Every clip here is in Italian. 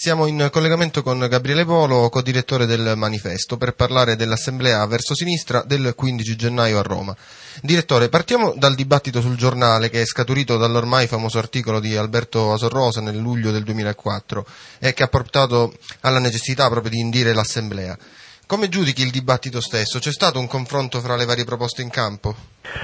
Siamo in collegamento con Gabriele Polo, codirettore del Manifesto, per parlare dell'Assemblea Verso Sinistra del 15 gennaio a Roma. Direttore, partiamo dal dibattito sul giornale che è scaturito dall'ormai famoso articolo di Alberto Asorrosa nel luglio del 2004 e che ha portato alla necessità proprio di indire l'Assemblea. Come giudichi il dibattito stesso? C'è stato un confronto fra le varie proposte in campo?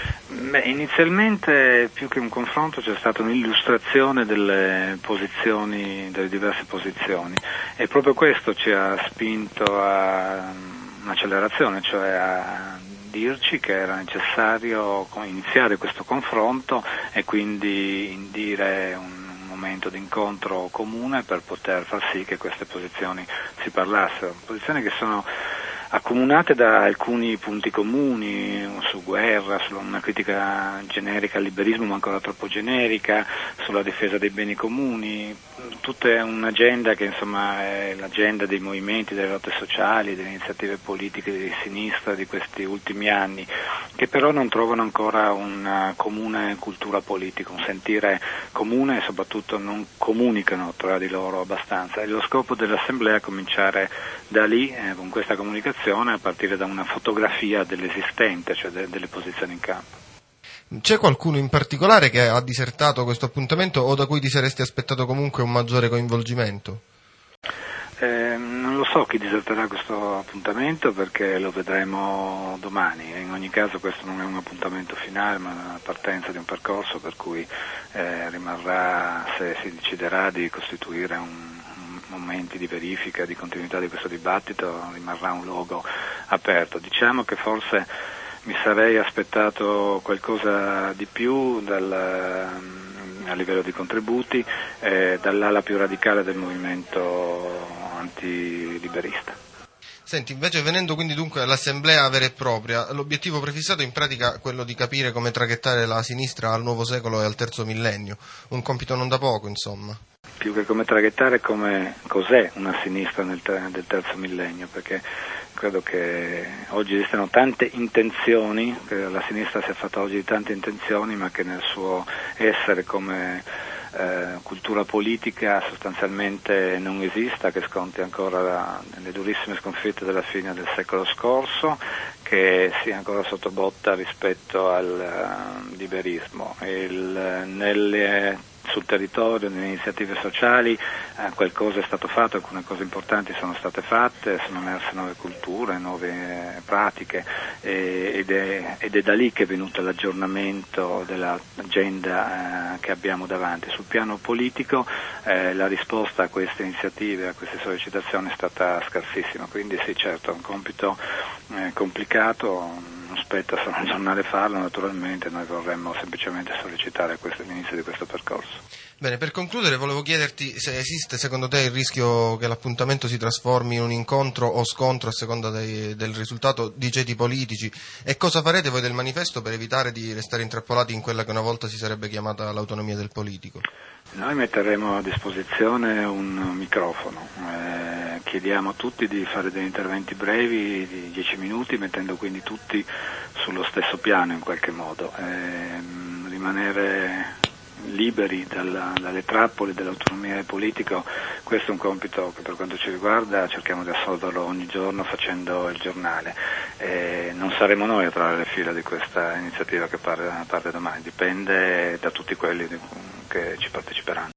Inizialmente più che un confronto c'è stata un'illustrazione delle posizioni, delle diverse posizioni, e proprio questo ci ha spinto a un'accelerazione, cioè a dirci che era necessario iniziare questo confronto e quindi indire un momento di incontro comune per poter far sì che queste posizioni si parlassero, posizioni che sono accomunate da alcuni punti comuni, su guerra, su una critica generica al liberismo ma ancora troppo generica, sulla difesa dei beni comuni, tutta un'agenda che insomma è l'agenda dei movimenti, delle lotte sociali, delle iniziative politiche di sinistra di questi ultimi anni, che però non trovano ancora una comune cultura politica, un sentire comune e soprattutto non comunicano tra di loro abbastanza. E lo scopo dell'Assemblea è cominciare da lì, con questa comunicazione, a partire da una fotografia dell'esistente, cioè delle posizioni in campo. C'è qualcuno in particolare che ha disertato questo appuntamento o da cui ti saresti aspettato comunque un maggiore coinvolgimento? Non lo so chi diserterà questo appuntamento perché lo vedremo domani. In ogni caso questo non è un appuntamento finale ma una partenza di un percorso per cui rimarrà, se si deciderà di costituire momenti di verifica, di continuità di questo dibattito, rimarrà un luogo aperto. Diciamo che forse mi sarei aspettato qualcosa di più a livello di contributi dall'ala più radicale del movimento antiliberista. Senti, invece venendo quindi dunque all'assemblea vera e propria, l'obiettivo prefissato in pratica è quello di capire come traghettare la sinistra al nuovo secolo e al terzo millennio, un compito non da poco insomma. Più che come traghettare, cos'è una sinistra del terzo millennio, perché credo che oggi esistano tante intenzioni, che la sinistra si è fatta oggi di tante intenzioni, ma che nel suo essere come cultura politica sostanzialmente non esista, che sconti ancora le durissime sconfitte della fine del secolo scorso, che sia ancora sotto botta rispetto al liberismo. Sul territorio, nelle iniziative sociali, qualcosa è stato fatto, alcune cose importanti sono state fatte, sono emerse nuove culture, nuove pratiche ed è da lì che è venuto l'aggiornamento dell'agenda che abbiamo davanti. Sul piano politico la risposta a queste iniziative, a queste sollecitazioni è stata scarsissima, quindi sì, certo, è un compito complicato. Non spetta solo al giornale farlo, naturalmente noi vorremmo semplicemente sollecitare l'inizio di questo percorso. Bene, per concludere volevo chiederti se esiste secondo te il rischio che l'appuntamento si trasformi in un incontro o scontro a seconda del risultato di ceti politici e cosa farete voi del Manifesto per evitare di restare intrappolati in quella che una volta si sarebbe chiamata l'autonomia del politico? Noi metteremo a disposizione un microfono, chiediamo a tutti di fare degli interventi brevi di 10 minuti, mettendo quindi tutti sullo stesso piano in qualche modo, rimanere liberi dalle trappole dell'autonomia del politico. Questo è un compito che per quanto ci riguarda cerchiamo di assolverlo ogni giorno facendo il giornale. Non saremo noi a trarre le fila di questa iniziativa che parte domani, dipende da tutti quelli che ci parteciperanno.